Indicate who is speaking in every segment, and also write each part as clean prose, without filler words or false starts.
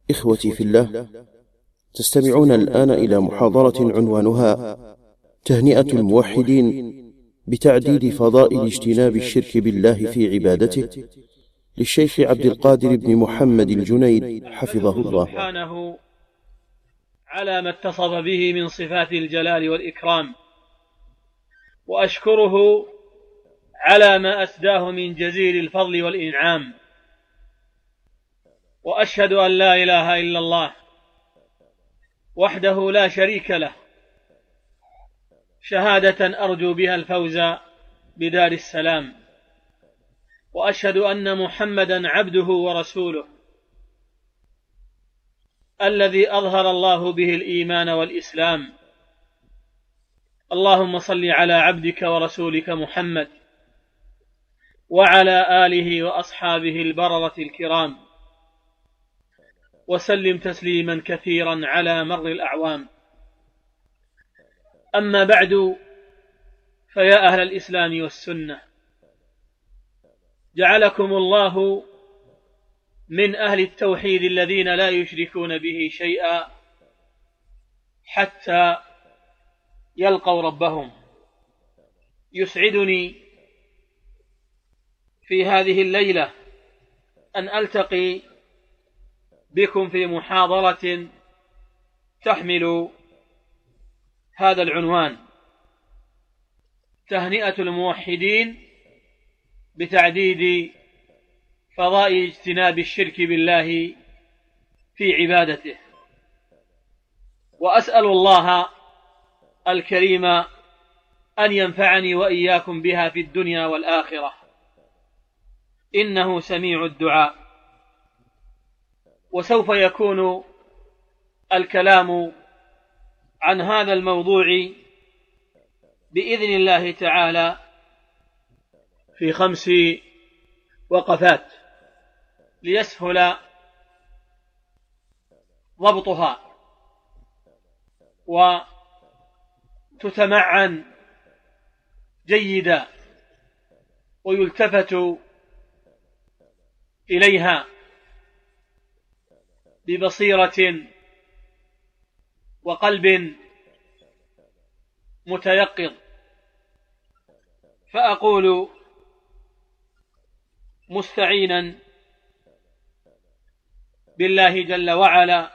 Speaker 1: إخوتي في الله، تستمعون الآن إلى محاضرة عنوانها تهنئة الموحدين بتعديد فضائل اجتناب الشرك بالله في عبادته، للشيخ عبد القادر بن محمد الجنيد حفظه الله
Speaker 2: سبحانه على ما اتصف به من صفات الجلال والإكرام، وأشكره على ما أسداه من جزيل الفضل والإنعام، وأشهد أن لا إله إلا الله وحده لا شريك له، شهادة أرجو بها الفوز بدار السلام، وأشهد أن محمدا عبده ورسوله الذي أظهر الله به الإيمان والإسلام. اللهم صل على عبدك ورسولك محمد وعلى آله وأصحابه البررة الكرام، وسلم تسليما كثيرا على مر الأعوام. أما بعد، فيا أهل الإسلام والسنة، جعلكم الله من أهل التوحيد الذين لا يشركون به شيئا حتى يلقوا ربهم. يسعدني في هذه الليلة أن ألتقي بكم في محاضرة تحمل هذا العنوان: تهنئة الموحدين بتعديد فضائل اجتناب الشرك بالله في عبادته. وأسأل الله الكريم أن ينفعني وإياكم بها في الدنيا والآخرة، إنه سميع الدعاء. وسوف يكون الكلام عن هذا الموضوع بإذن الله تعالى في 5 وقفات ليسهل ضبطها وتتمعن جيدا ويلتفت إليها ببصيرة وقلب متيقظ. فأقول مستعينا بالله جل وعلا،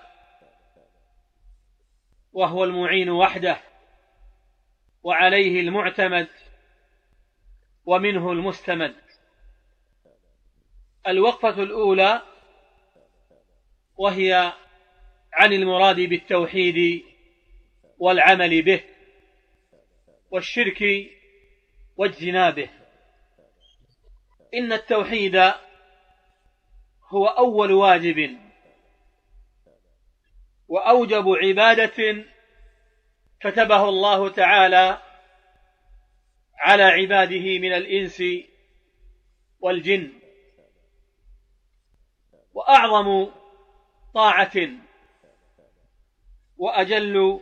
Speaker 2: وهو المعين وحده، وعليه المعتمد ومنه المستمد. الوقفة الأولى وهي عن المراد بالتوحيد والعمل به والشرك واجتنابه. إن التوحيد هو أول واجب وأوجب عبادة كتبه الله تعالى على عباده من الإنس والجن، وأعظم طاعة وأجل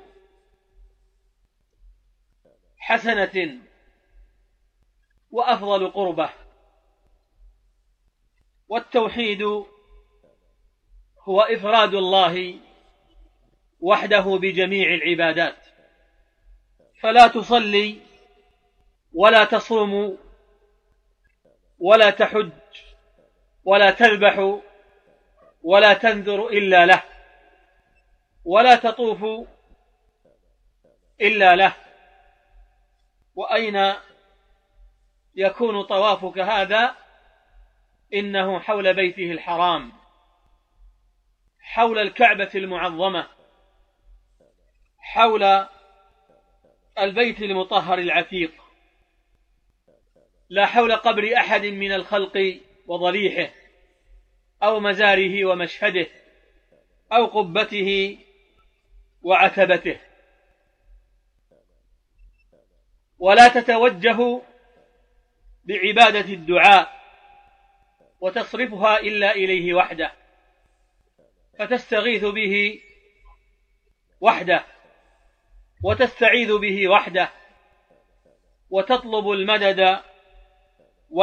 Speaker 2: حسنة وأفضل قربة. والتوحيد هو إفراد الله وحده بجميع العبادات، فلا تصلي ولا تصوم ولا تحج ولا تذبح ولا تنذر إلا له، ولا تطوف إلا له. وأين يكون طوافك هذا؟ إنه حول بيته الحرام، حول الكعبة المعظمة، حول البيت المطهر العتيق، لا حول قبر أحد من الخلق وضريحه أو مزاره ومشهده أو قبته وعتبته. ولا تتوجه بعبادة الدعاء وتصرفها إلا إليه وحده، فتستغيث به وحده وتستعيذ به وحده وتطلب المدد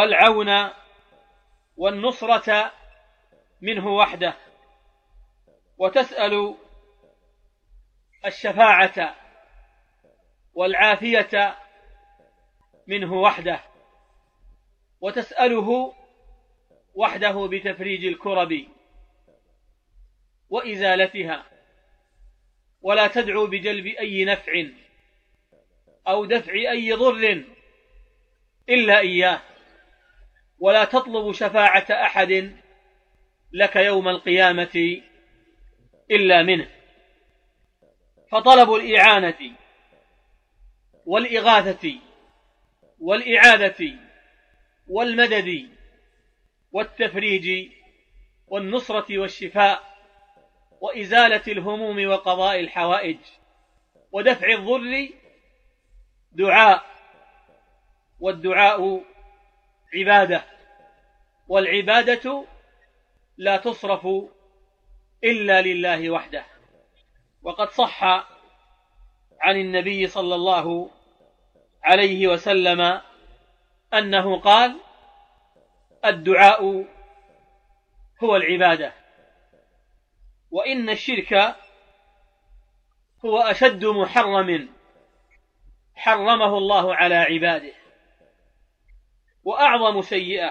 Speaker 2: والعون والنصرة منه وحده. وتسأل الشفاعة والعافية منه وحده، وتسأله وحده بتفريج الكرب وإزالتها، ولا تدعو بجلب أي نفع أو دفع أي ضر إلا إياه، ولا تطلب شفاعة أحد لك يوم القيامة إلا منه. فطلب الإعانة والإغاثة والإعادة والمدد والتفريج والنصرة والشفاء وإزالة الهموم وقضاء الحوائج ودفع الضر دعاء، والدعاء عبادة، والعبادة لا تصرف إلا لله وحده. وقد صح عن النبي صلى الله عليه وسلم أنه قال: الدعاء هو العبادة، وإن الشرك هو أشد محرم حرمه الله على عباده، وأعظم سيئة،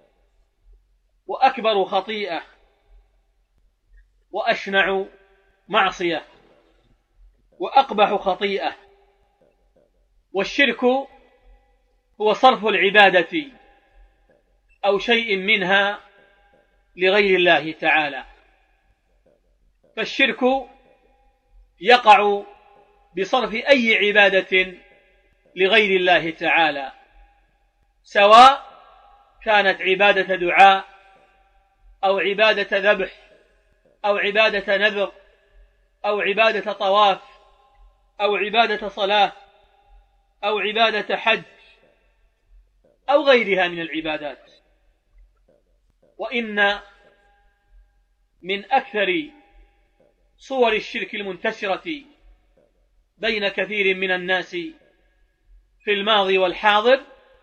Speaker 2: وأكبر خطيئة، وأشنع معصية، وأقبح خطيئة. والشرك هو صرف العبادة أو شيء منها لغير الله تعالى. فالشرك يقع بصرف أي عبادة لغير الله تعالى، سواء كانت عبادة دعاء أو عبادة ذبح أو عبادة نذر أو عبادة طواف أو عبادة صلاة أو عبادة حج أو غيرها من العبادات. وإن من أكثر صور الشرك المنتشرة بين كثير من الناس في الماضي والحاضر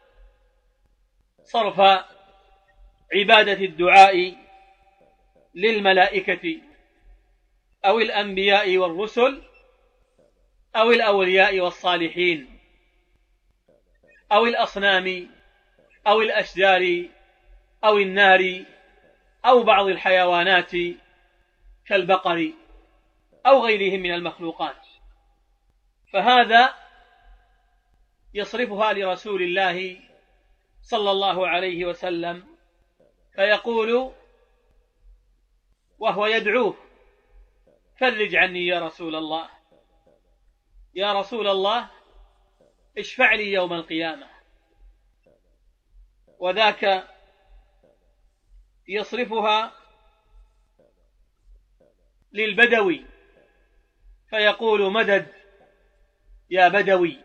Speaker 2: صرف عبادة الدعاء للملائكة أو الأنبياء والرسل أو الأولياء والصالحين أو الأصنام أو الأشجار أو النار أو بعض الحيوانات كالبقر أو غيرهم من المخلوقات، فهذا يصرفها لرسول الله صلى الله عليه وسلم، فيقول وهو يدعوه: فرج عني يا رسول الله، يا رسول الله اشفع لي يوم القيامة. وذاك يصرفها للبدوي فيقول: مدد يا بدوي،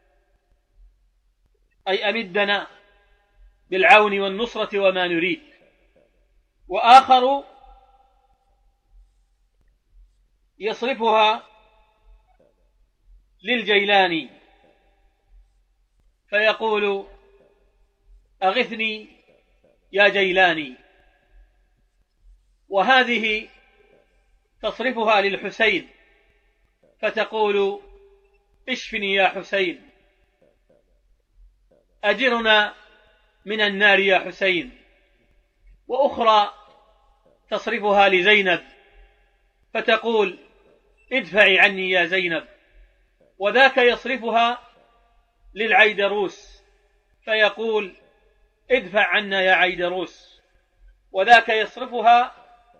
Speaker 2: أي أمدنا بالعون والنصرة وما نريد. وآخر يصرفها للجيلاني فيقول: أغثني يا جيلاني. وهذه تصرفها للحسين فتقول: اشفني يا حسين، أجرنا من النار يا حسين. وأخرى تصرفها لزينب فتقول: ادفعي عني يا زينب. وذاك يصرفها للعيدروس فيقول: ادفع عنا يا عيدروس. وذاك يصرفها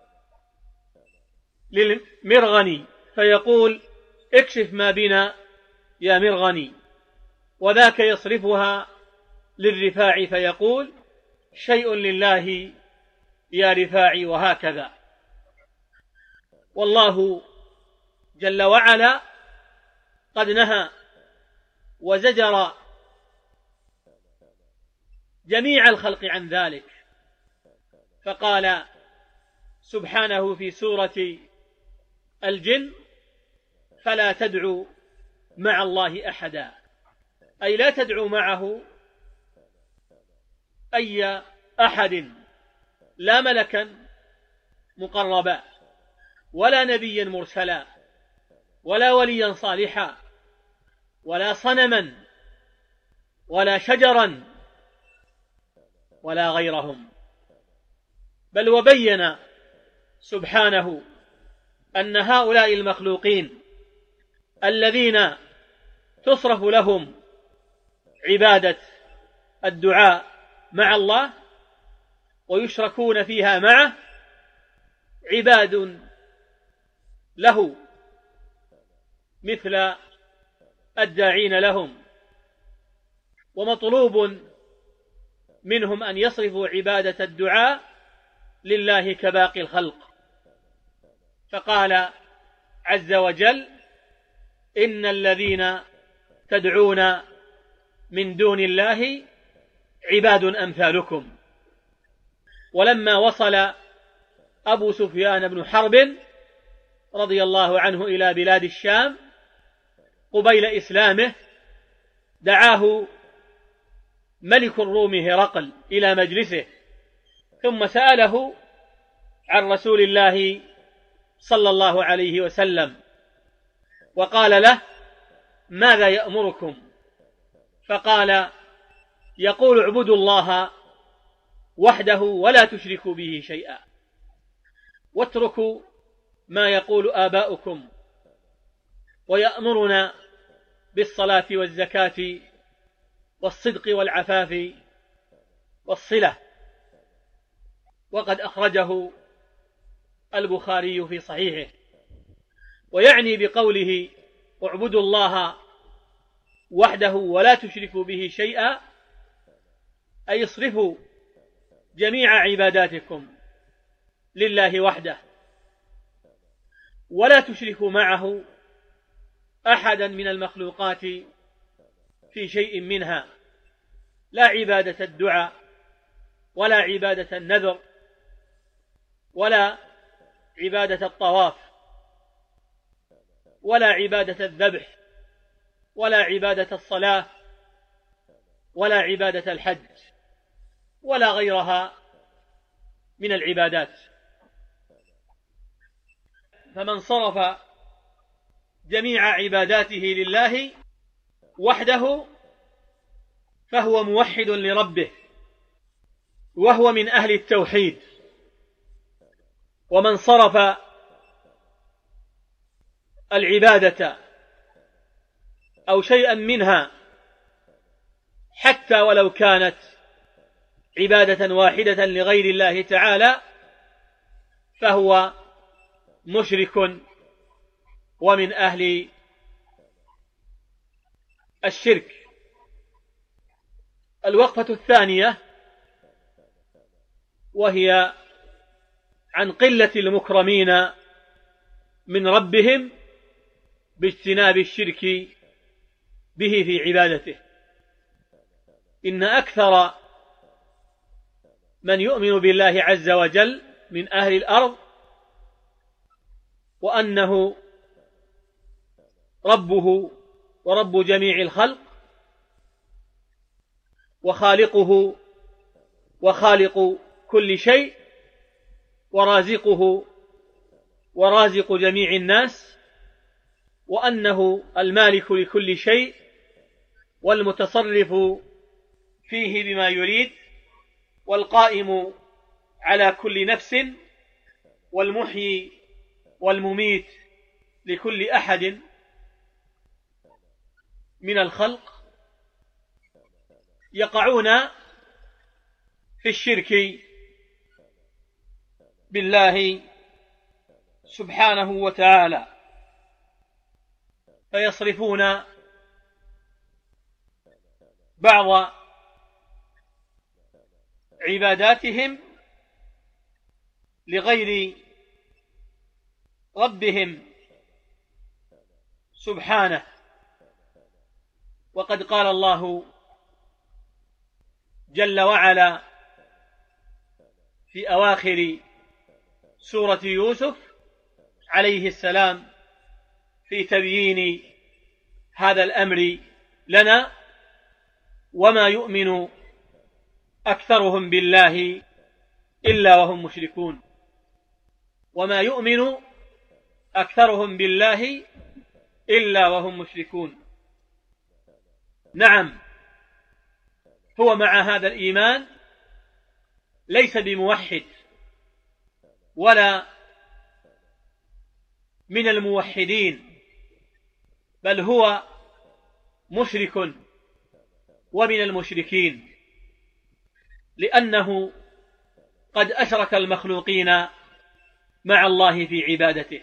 Speaker 2: للمرغني فيقول: اكشف ما بنا يا مرغني. وذاك يصرفها للرفاع فيقول: شيء لله يا رفاعي. وهكذا. والله جل وعلا قد نهى وزجر جميع الخلق عن ذلك، فقال سبحانه في سورة الجن: فلا تدعوا مع الله أحدا، أي لا تدعوا معه أي أحد، لا ملكا مقربا ولا نبيا مرسلا ولا وليا صالحا ولا صنما ولا شجرا ولا غيرهم، بل وبين سبحانه أن هؤلاء المخلوقين الذين تصرف لهم عبادة الدعاء مع الله ويشركون فيها معه عباد له مثل الداعين لهم، ومطلوب منهم أن يصرفوا عبادة الدعاء لله كباقي الخلق. فقال عز وجل: إن الذين تدعون من دون الله عباد أمثالكم. ولما وصل أبو سفيان بن حرب رضي الله عنه إلى بلاد الشام قبيل إسلامه، دعاه ملك الروم هرقل إلى مجلسه، ثم سأله عن رسول الله صلى الله عليه وسلم، وقال له: ماذا يأمركم؟ فقال: يقول: اعبدوا الله وحده ولا تشركوا به شيئا، واتركوا ما يقول آباؤكم، ويأمرنا بالصلاة والزكاة والصدق والعفاف والصلة. وقد أخرجه البخاري في صحيحه. ويعني بقوله: اعبدوا الله وحده ولا تشركوا به شيئا، أي اصرفوا جميع عباداتكم لله وحده، ولا تشركوا معه أحدا من المخلوقات في شيء منها، لا عبادة الدعاء ولا عبادة النذر ولا عبادة الطواف ولا عبادة الذبح ولا عبادة الصلاة ولا عبادة الحج ولا غيرها من العبادات. فمن صرف جميع عباداته لله وحده فهو موحد لربه، وهو من أهل التوحيد. ومن صرف العبادة أو شيئا منها حتى ولو كانت عبادة واحدة لغير الله تعالى فهو مشرك ومن أهل الشرك. الوقفة الثانية وهي عن قلة المكرمين من ربهم باجتناب الشرك به في عبادته. إن أكثر من يؤمن بالله عز وجل من أهل الأرض وأنه ربه ورب جميع الخلق وخالقه وخالق كل شيء ورازقه ورازق جميع الناس، وأنه المالك لكل شيء والمتصرف فيه بما يريد والقائم على كل نفس والمحيي والمميت لكل أحد من الخلق، يقعون في الشرك بالله سبحانه وتعالى، فيصرفون بعض عباداتهم لغير ربهم سبحانه. وقد قال الله جل وعلا في أواخر سورة يوسف عليه السلام في تبيين هذا الأمر لنا: وما يؤمن أكثرهم بالله إلا وهم مشركون. وما يؤمن أكثرهم بالله إلا وهم مشركون. نعم، هو مع هذا الإيمان ليس بموحد ولا من الموحدين، بل هو مشرك ومن المشركين، لأنه قد أشرك المخلوقين مع الله في عبادته،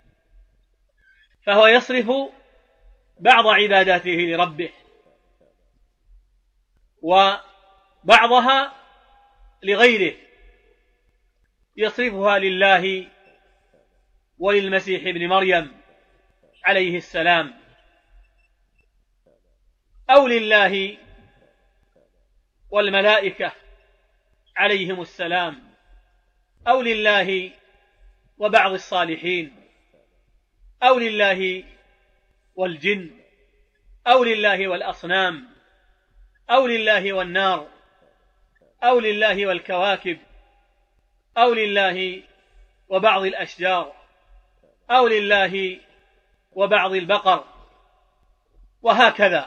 Speaker 2: فهو يصرف بعض عباداته لربه وبعضها لغيره، يصرفها لله وللمسيح ابن مريم عليه السلام، أو لله والملائكة عليهم السلام، أو لله وبعض الصالحين، أو لله والجن، أو لله والأصنام، أو لله والنار، أو لله والكواكب، أو لله وبعض الأشجار، أو لله وبعض البقر، وهكذا.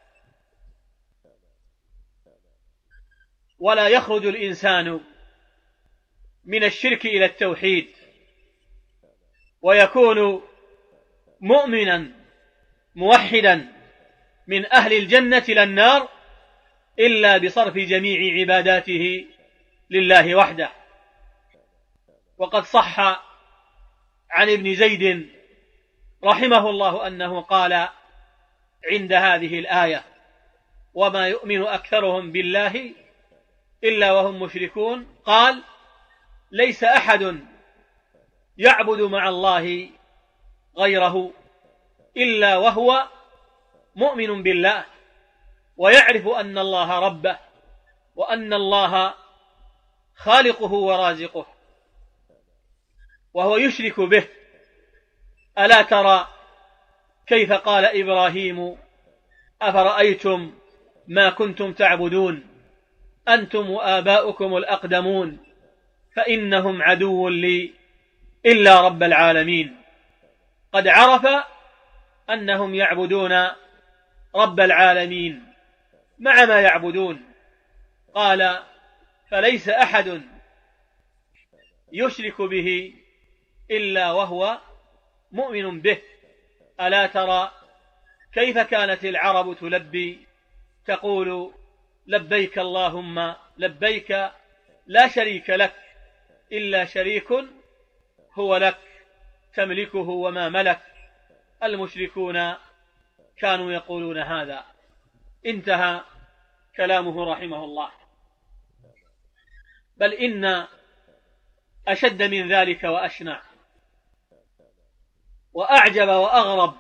Speaker 2: ولا يخرج الإنسان من الشرك إلى التوحيد ويكون مؤمنا موحدا من أهل الجنة إلى النار إلا بصرف جميع عباداته لله وحده. وقد صح عن ابن زيد رحمه الله أنه قال عند هذه الآية: وما يؤمن أكثرهم بالله إلا وهم مشركون، قال: ليس أحد يعبد مع الله غيره إلا وهو مؤمن بالله ويعرف أن الله ربه وأن الله خالقه ورازقه، وهو يشرك به. ألا ترى كيف قال إبراهيم: أفرأيتم ما كنتم تعبدون أنتم وآباؤكم الأقدمون فإنهم عدو لي إلا رب العالمين. قد عرف أنهم يعبدون رب العالمين مع ما يعبدون. قال: فليس أحد يشرك به إلا وهو مؤمن به. ألا ترى كيف كانت العرب تلبي، تقول: لبيك اللهم لبيك لا شريك لك إلا شريك هو لك تملكه وما ملك. المشركون كانوا يقولون هذا. انتهى كلامه رحمه الله. بل إن أشد من ذلك وأشنع وأعجب وأغرب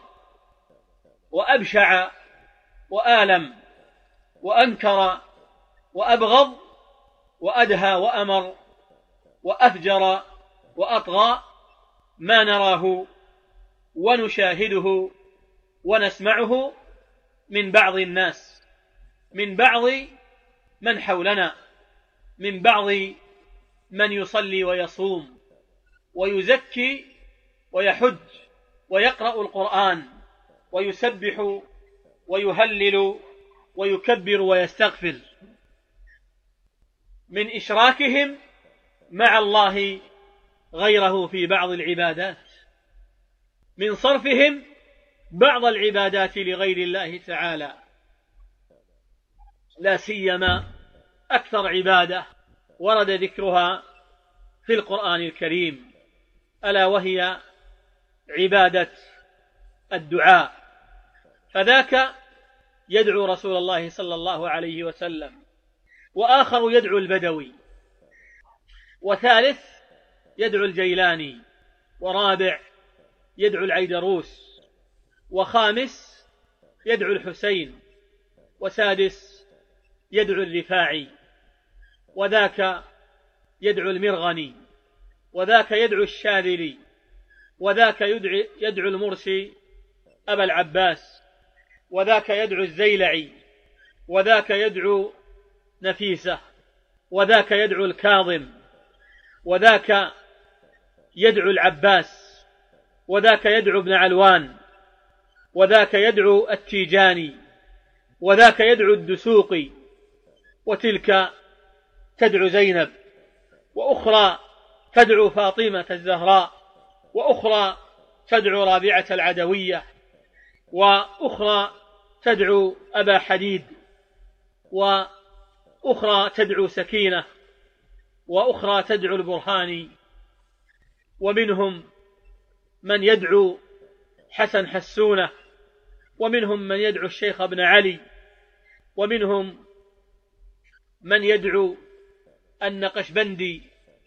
Speaker 2: وأبشع وآلم وأنكر وأبغض وأدهى وأمر وأفجر وأطغى ما نراه ونشاهده ونسمعه من بعض الناس، من بعض من حولنا، من بعض من يصلي ويصوم ويزكي ويحج ويقرأ القرآن ويسبح ويهلل ويكبر ويستغفر، من إشراكهم مع الله غيره في بعض العبادات، من صرفهم بعض العبادات لغير الله تعالى، لا سيما أكثر عبادة ورد ذكرها في القرآن الكريم، ألا وهي عبادة الدعاء. فذاك يدعو رسول الله صلى الله عليه وسلم، وآخر يدعو البدوي، وثالث يدعو الجيلاني، ورابع يدعو العيدروس، وخامس يدعو الحسين، وسادس يدعو الرفاعي، وذاك يدعو المرغني، وذاك يدعو الشاذلي، وذاك يدعو المرسي أبا العباس، وذاك يدعو الزيلعي، وذاك يدعو نفيسة، وذاك يدعو الكاظم، وذاك يدعو العباس، وذاك يدعو ابن علوان، وذاك يدعو التيجاني، وذاك يدعو الدسوقي، وتلك تدعو زينب، وأخرى تدعو فاطمة الزهراء، وأخرى تدعو رابعة العدوية، وأخرى تدعو أبا حديد، وأخرى تدعو سكينة، وأخرى تدعو البرهاني، ومنهم من يدعو حسن حسونة، ومنهم من يدعو الشيخ ابن علي، ومنهم من يدعو النقشبندي،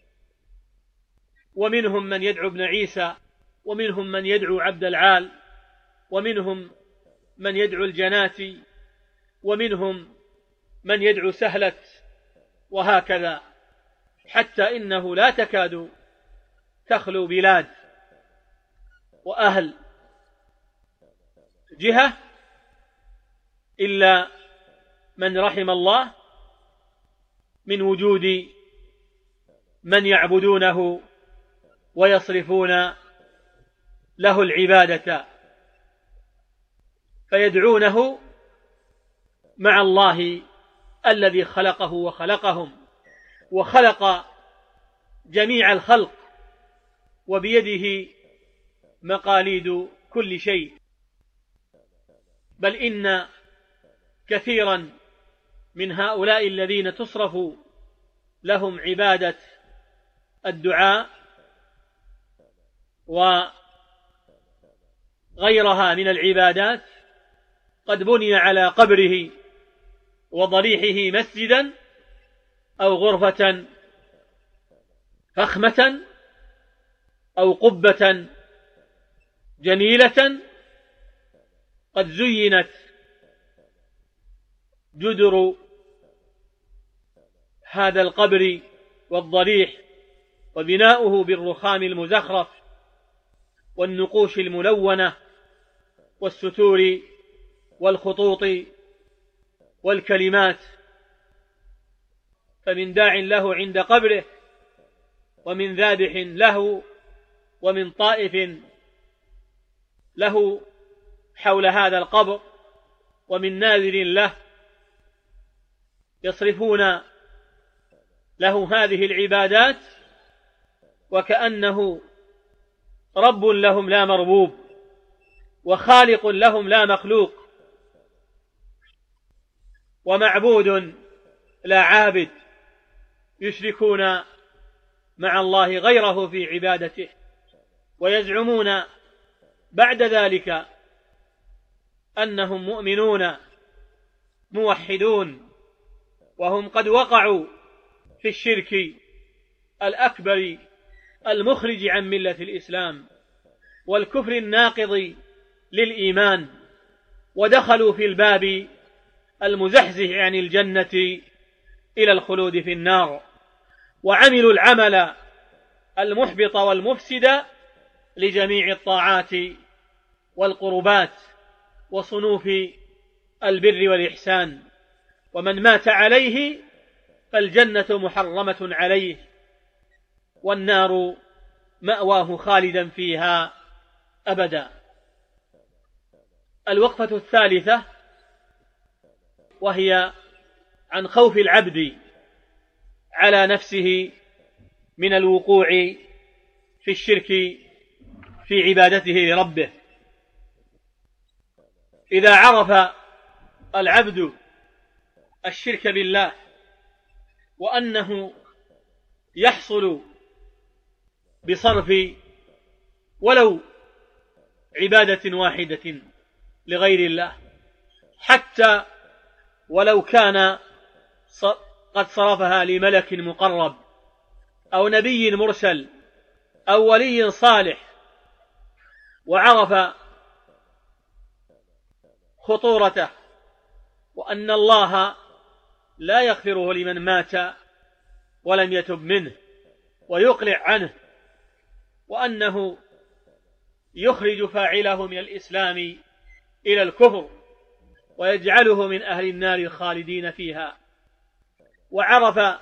Speaker 2: ومنهم من يدعو ابن عيسى، ومنهم من يدعو عبد العال، ومنهم من يدعو الجناتي، ومنهم من يدعو سهلة، وهكذا، حتى إنه لا تكاد تخلو بلاد وأهل جهة إلا من رحم الله من وجود من يعبدونه ويصرفون له العبادة، فيدعونه مع الله الذي خلقه وخلقهم وخلق جميع الخلق، وبيده مقاليد كل شيء. بل إن كثيرا من هؤلاء الذين تصرف لهم عبادة الدعاء وغيرها من العبادات قد بني على قبره وضريحه مسجدا أو غرفة فخمة أو قبة جميلة قد زينت جدر هذا القبر والضريح، وبناؤه بالرخام المزخرف والنقوش الملونة والستور والخطوط والكلمات. فمن داع له عند قبره، ومن ذابح له، ومن طائف له حول هذا القبر، ومن ناذر له، يصرفون له هذه العبادات وكأنه رب لهم لا مربوب، وخالق لهم لا مخلوق، ومعبود لا عابد، يشركون مع الله غيره في عبادته، ويزعمون بعد ذلك أنهم مؤمنون موحدون، وهم قد وقعوا في الشرك الأكبر المخرج عن ملة الإسلام والكفر الناقض للإيمان، ودخلوا في الباب المزحزح عن الجنة إلى الخلود في النار، وعملوا العمل المحبط والمفسد لجميع الطاعات والقربات وصنوف البر والإحسان، ومن مات عليه فالجنة محرمة عليه والنار مأواه خالدا فيها أبدا. الوقفة الثالثة وهي عن خوف العبد على نفسه من الوقوع في الشرك في عبادته لربه. إذا عرف العبد الشرك بالله وأنه يحصل بصرف ولو عبادة واحدة لغير الله، حتى ولو كان قد صرفها لملك مقرب أو نبي مرسل أو ولي صالح، وعرف خطورته وأن الله لا يغفره لمن مات ولم يتب منه ويقلع عنه، وأنه يخرج فاعله من الإسلام إلى الكفر ويجعله من أهل النار الخالدين فيها، وعرف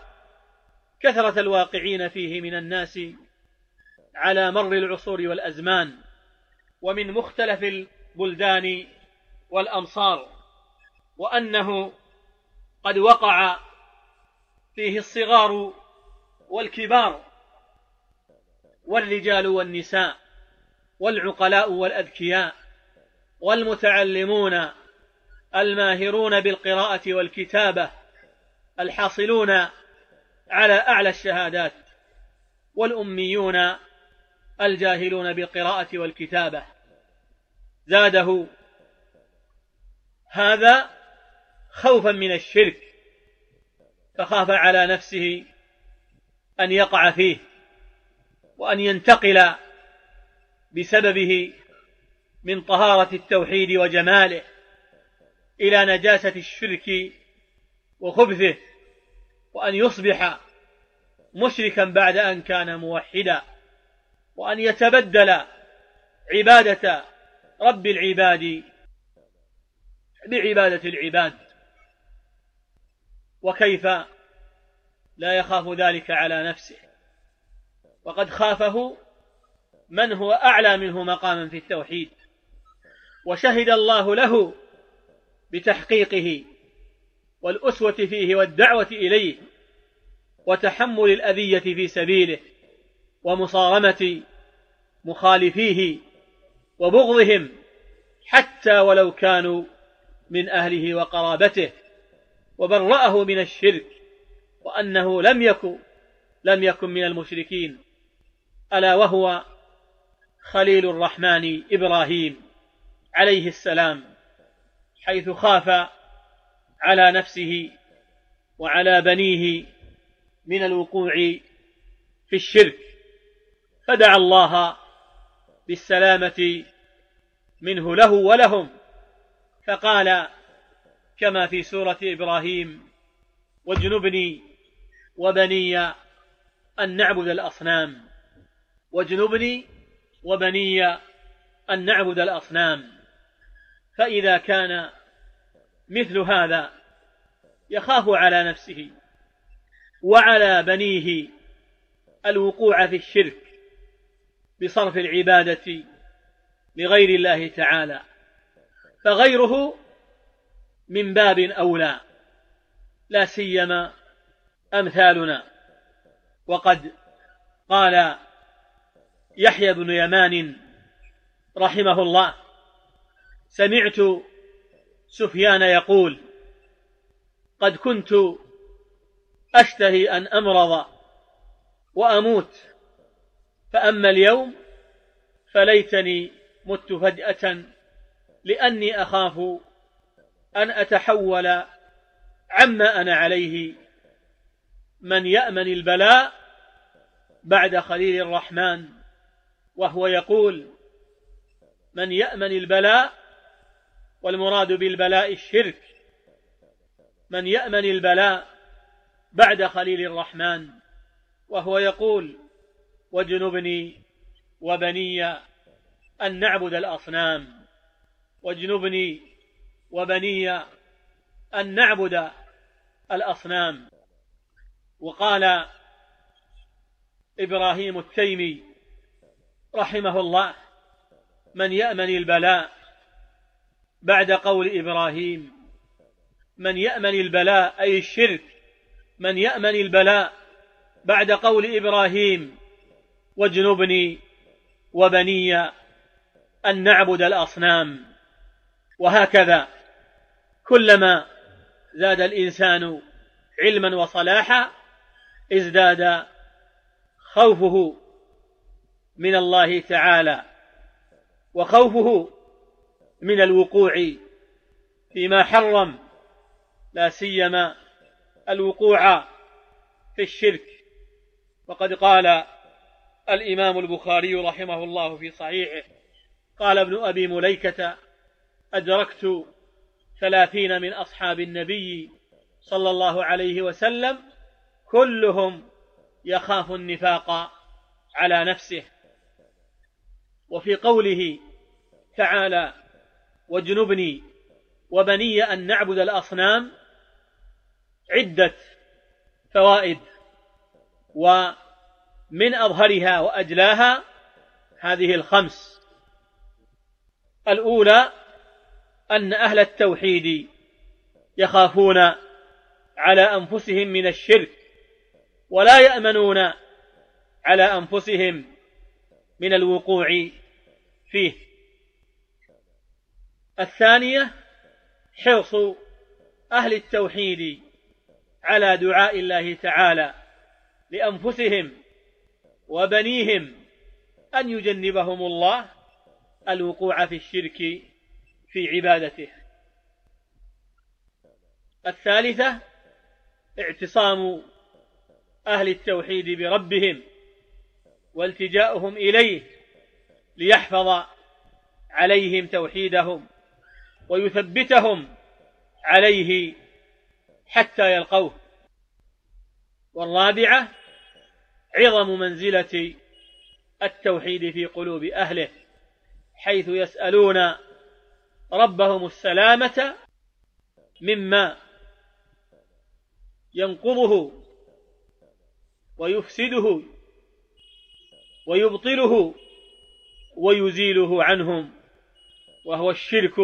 Speaker 2: كثرة الواقعين فيه من الناس على مر العصور والأزمان، ومن مختلف البلدان والأمصار، وأنه قد وقع فيه الصغار والكبار والرجال والنساء والعقلاء والأذكياء والمتعلمون الماهرون بالقراءة والكتابة الحاصلون على أعلى الشهادات، والأميون الجاهلون بالقراءة والكتابة. زاده هذا خوفا من الشرك، فخاف على نفسه أن يقع فيه وأن ينتقل بسببه من طهارة التوحيد وجماله إلى نجاسة الشرك وخبثه، وأن يصبح مشركا بعد أن كان موحدا، وأن يتبدل عبادة رب العباد بعبادة العباد. وكيف لا يخاف ذلك على نفسه وقد خافه من هو أعلى منه مقاما في التوحيد، وشهد الله له بتحقيقه والأسوة فيه والدعوة إليه وتحمل الأذية في سبيله ومصارمة مخالفيه وبغضهم حتى ولو كانوا من أهله وقرابته، وبرأه من الشرك، وأنه لم يكن من المشركين، ألا وهو خليل الرحمن إبراهيم عليه السلام، حيث خاف على نفسه وعلى بنيه من الوقوع في الشرك، فدعا الله بالسلامة منه له ولهم، فقال كما في سورة إبراهيم: واجنبني وبني أن نعبد الأصنام، واجنبني وبني أن نعبد الأصنام. فإذا كان مثل هذا يخاف على نفسه وعلى بنيه الوقوع في الشرك بصرف العبادة لغير الله تعالى، فغيره من باب أولى، لا سيما أمثالنا. وقد قال يحيى بن يمان رحمه الله: سمعت سفيان يقول: قد كنت أشتهي أن أمرض وأموت، فأما اليوم فليتني مت فجأة، لأني أخاف أن أتحول عما أنا عليه. من يأمن البلاء بعد خليل الرحمن، وهو يقول: من يأمن البلاء، والمراد بالبلاء الشرك، من يأمن البلاء بعد خليل الرحمن، وهو يقول: واجنبني وبني أن نعبد الأصنام، واجنبني وبني أن نعبد الأصنام. وقال إبراهيم التيمي رحمه الله: من يأمن البلاء بعد قول إبراهيم، من يأمن البلاء أي الشرك، من يأمن البلاء بعد قول إبراهيم: واجنبني وبني أن نعبد الأصنام. وهكذا كلما زاد الإنسان علما وصلاحا ازداد خوفه من الله تعالى، وخوفه من الوقوع فيما حرم، لا سيما الوقوع في الشرك. وقد قال الإمام البخاري رحمه الله في صحيحه: قال ابن أبي مليكة: أدركت 30 من أصحاب النبي صلى الله عليه وسلم كلهم يخاف النفاق على نفسه. وفي قوله تعالى: واجنبني وبني أن نعبد الأصنام، عدة فوائد، ومن أظهرها وأجلاها هذه الخمس: الأولى أن أهل التوحيد يخافون على أنفسهم من الشرك ولا يأمنون على أنفسهم من الوقوع فيه. الثانية حرص أهل التوحيد على دعاء الله تعالى لأنفسهم وبنيهم أن يجنبهم الله الوقوع في الشرك في عبادته. الثالثة اعتصام أهل التوحيد بربهم والتجاؤهم إليه ليحفظ عليهم توحيدهم ويثبتهم عليه حتى يلقوه. والرابعة عظم منزلة التوحيد في قلوب أهله، حيث يسألون ربهم السلامة مما ينقضه ويفسده ويبطله ويزيله عنهم، وهو الشرك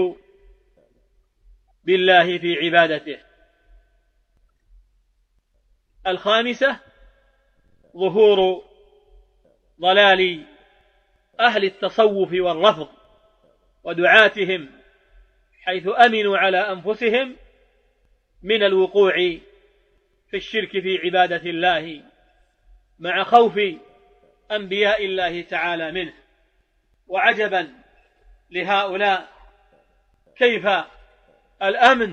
Speaker 2: بالله في عبادته. الخامسة ظهور ضلال أهل التصوف والرفض ودعاتهم، حيث أمنوا على أنفسهم من الوقوع في الشرك في عبادة الله مع خوف أنبياء الله تعالى منه. وعجبا لهؤلاء كيف الأمن،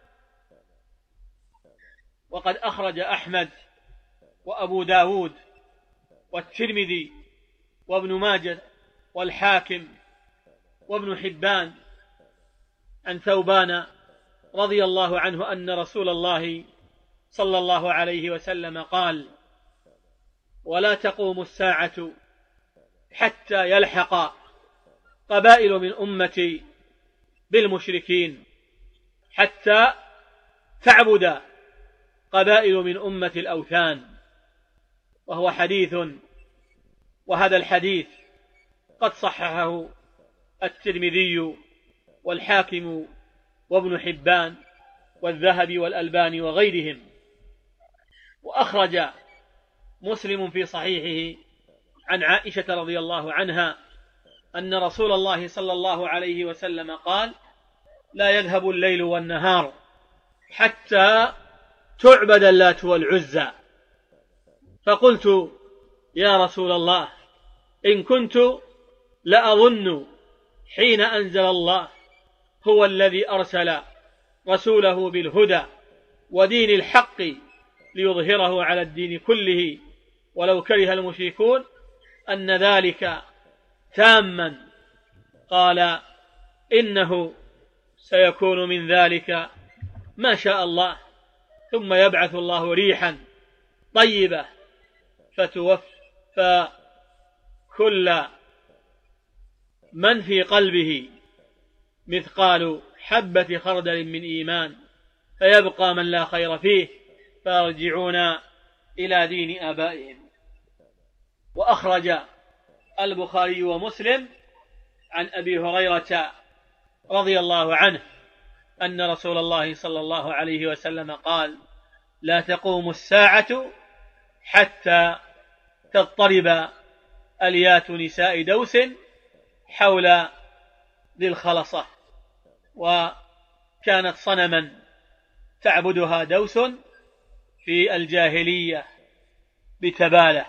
Speaker 2: وقد أخرج أحمد وأبو داود والترمذي وابن ماجه والحاكم وابن حبان عن ثوبان رضي الله عنه أن رسول الله صلى الله عليه وسلم قال: ولا تقوم الساعة حتى يلحق قبائل من أمتي بالمشركين، حتى تعبد قبائل من أمة الأوثان. وهو حديث، وهذا الحديث قد صححه الترمذي والحاكم وابن حبان والذهبي والألباني وغيرهم. وأخرج مسلم في صحيحه عن عائشة رضي الله عنها أن رسول الله صلى الله عليه وسلم قال: لا يذهب الليل والنهار حتى تعبد اللات والعزى. فقلت: يا رسول الله، إن كنت لأظن حين أنزل الله هو الذي أرسل رسوله بالهدى ودين الحق ليظهره على الدين كله ولو كره المشركون أن ذلك تاما. قال: إنه سيكون من ذلك ما شاء الله، ثم يبعث الله ريحا طيبة فتوفى كل من في قلبه مثقال حبة خردل من إيمان، فيبقى من لا خير فيه فيرجعون إلى دين آبائهم. وأخرج البخاري ومسلم عن أبي هريرة رضي الله عنه أن رسول الله صلى الله عليه وسلم قال: لا تقوم الساعة حتى تضطرب أليات نساء دوس حول ذي الخلصة. وكانت صنما تعبدها دوس في الجاهلية بتبالة.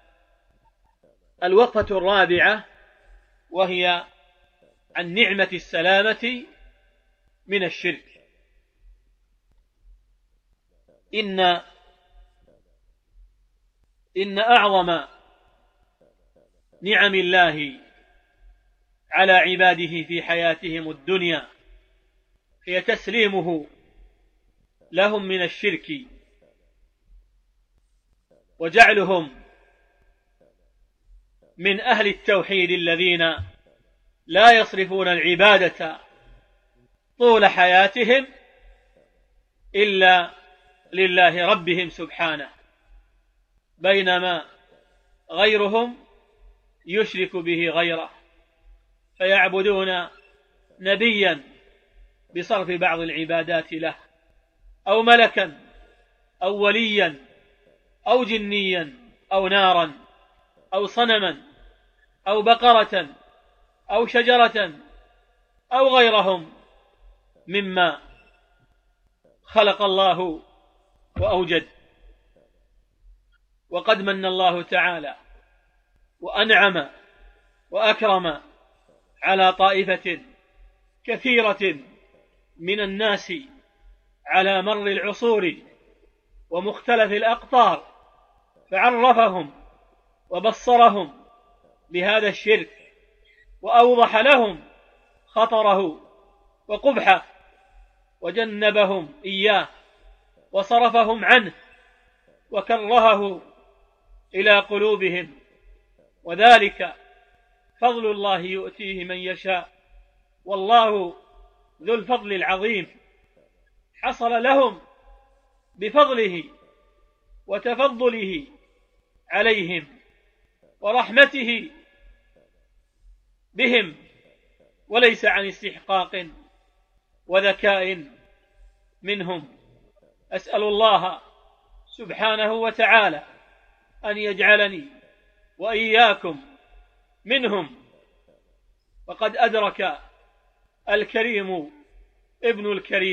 Speaker 2: الوقفة الرابعة وهي عن نعمة السلامة من الشرك. إن أعظم نعم الله على عباده في حياتهم الدنيا هي تسليمه لهم من الشرك وجعلهم من أهل التوحيد الذين لا يصرفون العبادة طول حياتهم إلا لله ربهم سبحانه، بينما غيرهم يشرك به غيره، فيعبدون نبيا بصرف بعض العبادات له، أو ملكا أو وليا أو جنيا أو نارا أو صنما أو بقرة أو شجرة أو غيرهم مما خلق الله وأوجد. وقد من الله تعالى وأنعم وأكرم على طائفة كثيرة من الناس على مر العصور ومختلف الأقطار، فعرفهم وبصرهم بهذا الشرك وأوضح لهم خطره وقبحه، وجنبهم إياه وصرفهم عنه وكرهه إلى قلوبهم، وذلك فضل الله يؤتيه من يشاء، والله ذو الفضل العظيم. حصل لهم بفضله وتفضله عليهم ورحمته بهم، وليس عن استحقاق وذكاء منهم. أسأل الله سبحانه وتعالى أن يجعلني وإياكم منهم. وقد أدرك الكريم ابن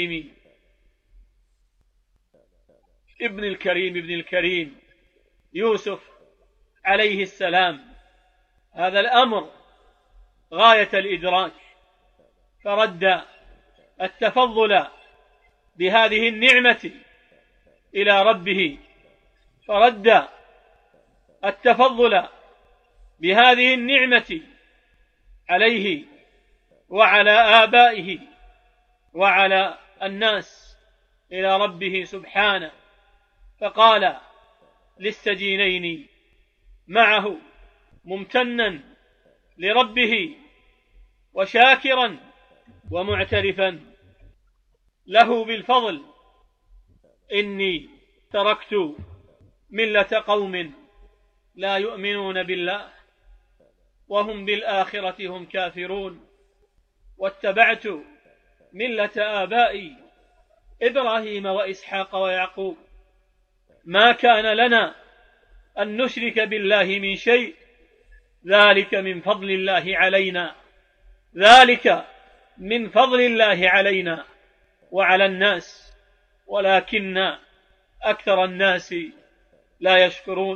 Speaker 2: الكريم يوسف عليه السلام هذا الأمر غاية الإدراك، فرد التفضل بهذه النعمة إلى ربه، فرد التفضل بهذه النعمة عليه وعلى آبائه وعلى الناس إلى ربه سبحانه، فقال للسجينين معه ممتنا لربه وشاكرا ومعترفا له بالفضل: إني تركت ملة قوم لا يؤمنون بالله وهم بالآخرة هم كافرون، واتبعت ملة آبائي إبراهيم وإسحاق ويعقوب، ما كان لنا أن نشرك بالله من شيء، ذلك من فضل الله علينا وعلى الناس، ولكن أكثر الناس لا يشكرون.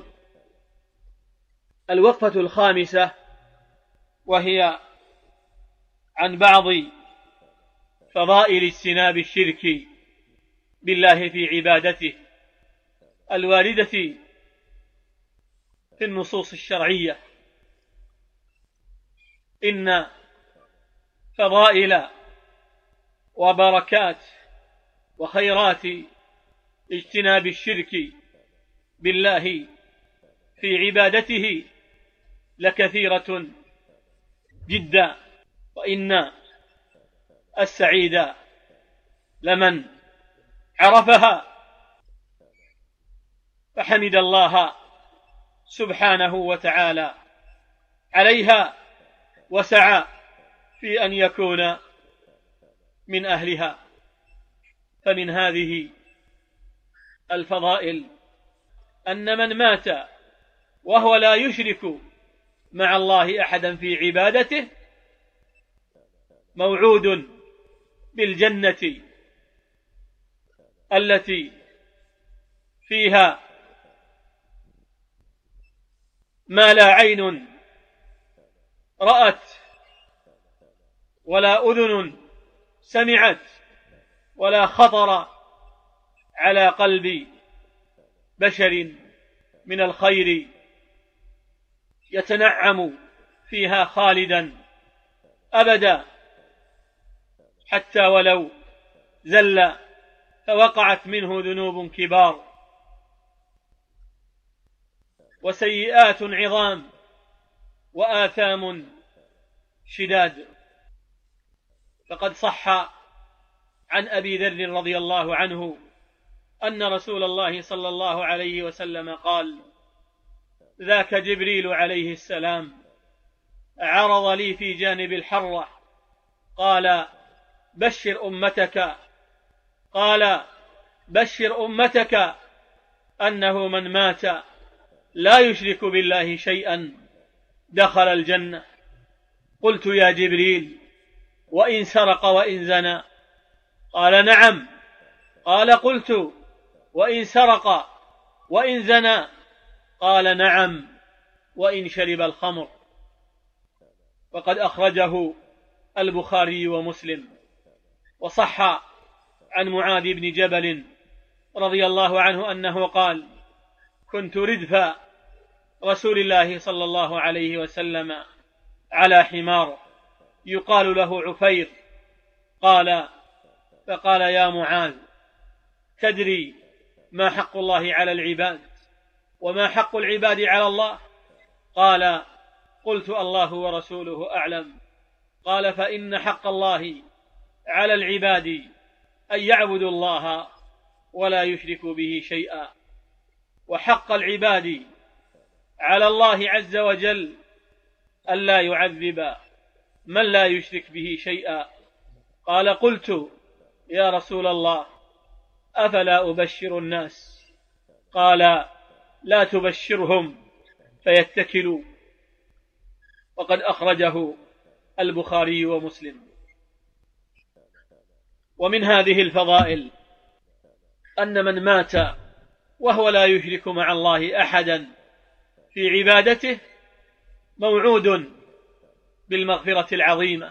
Speaker 2: الوقفة الخامسة، وهي عن بعض فضائل اجتناب الشرك بالله في عبادته الواردة في النصوص الشرعية. إن فضائل وبركات وخيرات اجتناب الشرك بالله في عبادته لكثيرة جدا، وإن السعيد لمن عرفها فحمد الله سبحانه وتعالى عليها وسعى في أن يكون من أهلها. فمن هذه الفضائل أن من مات وهو لا يشرك مع الله أحدا في عبادته موعود بالجنة التي فيها ما لا عين رأت ولا أذن سمعت ولا خطر على قلب بشر من الخير، يتنعم فيها خالدا أبدا، حتى ولو زل فوقعت منه ذنوب كبار وسيئات عظام وآثام شداد. فقد صح عن أبي ذر رضي الله عنه أن رسول الله صلى الله عليه وسلم قال: ذاك جبريل عليه السلام عرض لي في جانب الحرة قال بشر أمتك أنه من مات لا يشرك بالله شيئا دخل الجنة. قلت يا جبريل وإن سرق وإن زنى؟ قال نعم. قال قلت وإن سرق وإن زنى؟ قال نعم وإن شرب الخمر. وقد أخرجه البخاري ومسلم. وصح عن معاذ بن جبل رضي الله عنه أنه قال: كنت ردف رسول الله صلى الله عليه وسلم على حمار يقال له عفير. فقال: يا معاذ، تدري ما حق الله على العباد وما حق العباد على الله؟ قال: قلت الله ورسوله أعلم. قال: فإن حق الله على العباد أن يعبدوا الله ولا يشركوا به شيئا، وحق العباد على الله عز وجل ألا يعذب من لا يشرك به شيئا. قال: قلت يا رسول الله أفلا أبشر الناس؟ قال: لا تبشرهم فيتكلوا. وقد أخرجه البخاري ومسلم. ومن هذه الفضائل أن من مات وهو لا يشرك مع الله أحدا في عبادته موعود بالمغفرة العظيمة،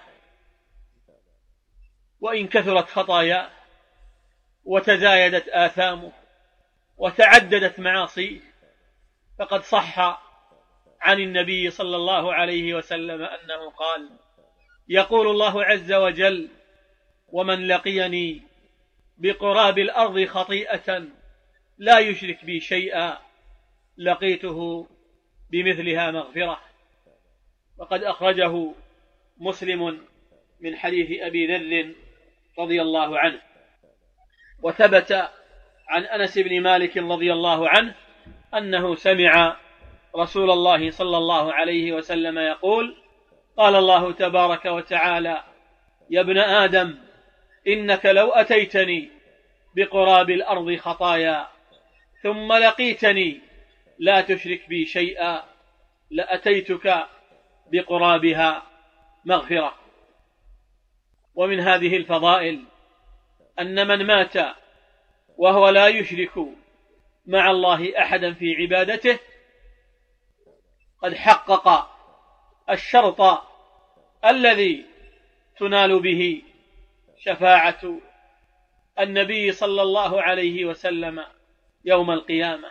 Speaker 2: وإن كثرت خطاياه وتزايدت آثامه وتعددت معاصيه. فقد صح عن النبي صلى الله عليه وسلم أنه قال: يقول الله عز وجل: ومن لقيني بقراب الأرض خطيئة لا يشرك بي شيئا لقيته بمثلها مغفرة. وقد أخرجه مسلم من حديث أبي ذر رضي الله عنه. وثبت عن أنس بن مالك رضي الله عنه أنه سمع رسول الله صلى الله عليه وسلم يقول: قال الله تبارك وتعالى: يا ابن آدم، إنك لو أتيتني بقراب الأرض خطايا ثم لقيتني لا تشرك بي شيئا لأتيتك بقرابها مغفرة. ومن هذه الفضائل أن من مات وهو لا يشرك مع الله أحدا في عبادته قد حقق الشرط الذي تنال به شفاعة النبي صلى الله عليه وسلم يوم القيامة،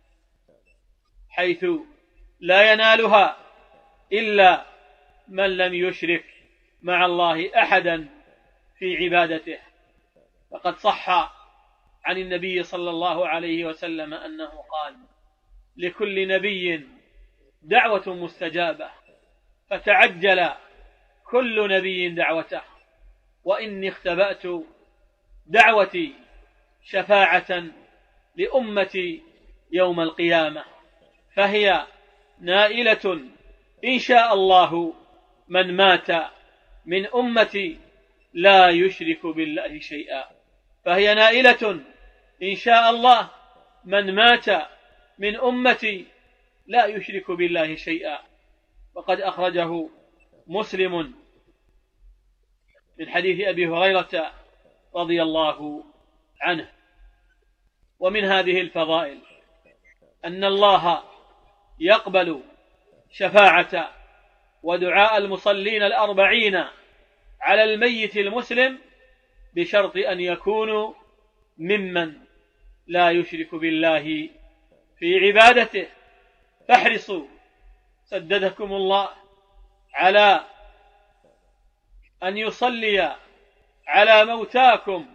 Speaker 2: حيث لا ينالها إلا من لم يشرك مع الله أحدا في عبادته. فقد صح عن النبي صلى الله عليه وسلم أنه قال: لكل نبي دعوة مستجابة، فتعجل كل نبي دعوته، وإني اختبأت دعوتي شفاعة لأمتي يوم القيامة، فهي نائلة إن شاء الله من مات من أمتي لا يشرك بالله شيئا. فهي نائلة إن شاء الله من مات من أمتي لا يشرك بالله شيئا. وقد أخرجه مسلم من حديث أبي هريرة رضي الله عنه. ومن هذه الفضائل أن الله يقبل شفاعة ودعاء المصلين 40 على الميت المسلم بشرط أن يكونوا ممن لا يشرك بالله في عبادته. فاحرصوا سددكم الله على أن يصلي على موتاكم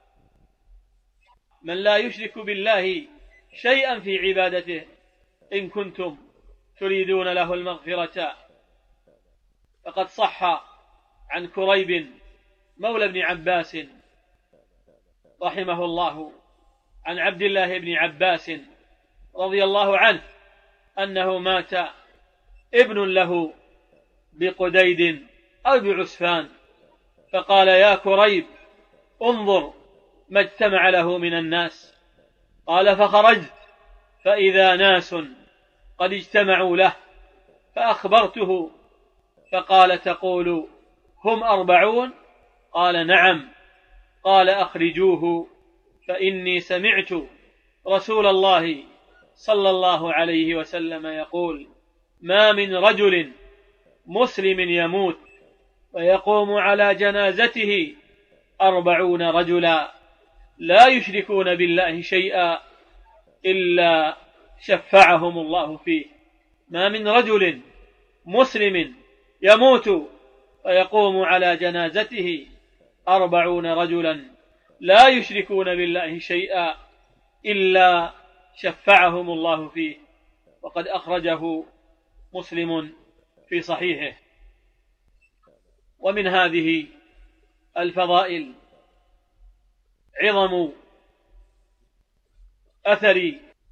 Speaker 2: من لا يشرك بالله شيئا في عبادته إن كنتم تريدون له المغفرة. فقد صح عن كريب مولى ابن عباس رحمه الله عن عبد الله بن عباس رضي الله عنه أنه مات ابن له بقديد أو بعسفان، فقال: يا كريب، انظر ما اجتمع له من الناس. قال: فخرجت فإذا ناس قد اجتمعوا له، فأخبرته فقال: تقول هم 40؟ قال: نعم. قال: أخرجوه، فإني سمعت رسول الله صلى الله عليه وسلم يقول: ما من رجل مسلم يموت ويقوم على جنازته 40 رجلا لا يشركون بالله شيئا إلا شفعهم الله فيه. ما من رجل مسلم يموت ويقوم على جنازته 40 رجلا لا يشركون بالله شيئا إلا شفعهم الله فيه. وقد أخرجه مسلم في صحيحه. ومن هذه الفضائل عظم أثر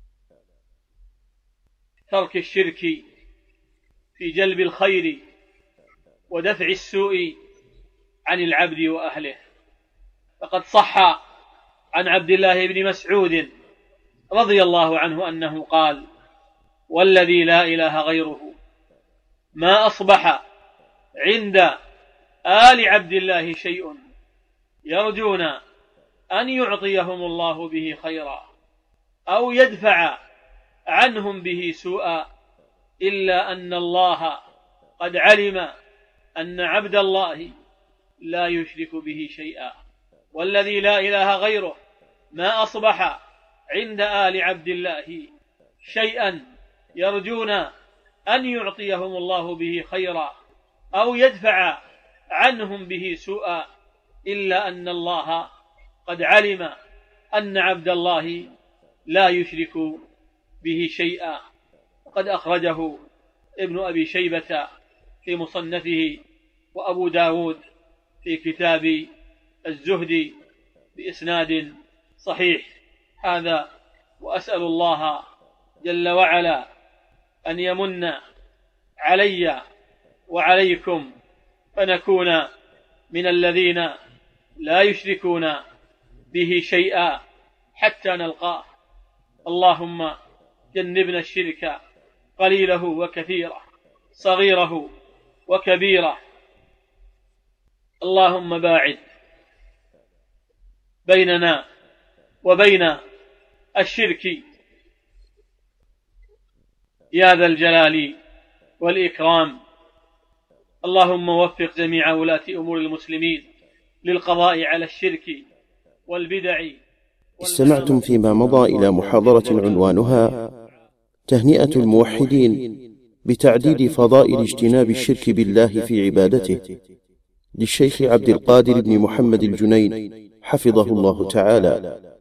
Speaker 2: ترك الشرك في جلب الخير ودفع السوء عن العبد وأهله. فقد صح عن عبد الله بن مسعود رضي الله عنه أنه قال: والذي لا إله غيره ما أصبح عند آل عبد الله شيء يرجون أن يعطيهم الله به خيرا أو يدفع عنهم به سوءا إلا أن الله قد علم أن عبد الله لا يشرك به شيئا. والذي لا إله غيره ما أصبح عند آل عبد الله شيئا يرجون أن يعطيهم الله به خيرا أو يدفع عنهم به سوءا إلا أن الله قد علم أن عبد الله لا يشرك به شيئا. وقد أخرجه ابن أبي شيبة في مصنفه وأبو داود في كتاب الزهد بإسناد صحيح. هذا وأسأل الله جل وعلا أن يمن علي وعليكم فنكون من الذين لا يشركون به شيئا حتى نلقاه. اللهم جنبنا الشرك قليله وكثيره، صغيره وكبيره. اللهم باعد بيننا وبين الشرك يا ذا الجلال والإكرام. اللهم وفق جميع ولاة أمور المسلمين للقضاء على الشرك والبدع.
Speaker 1: استمعتم فيما مضى إلى محاضرة عنوانها تهنئة الموحدين بتعديد فضائل اجتناب الشرك بالله في عبادته، للشيخ عبد القادر بن محمد الجنيد حفظه الله تعالى.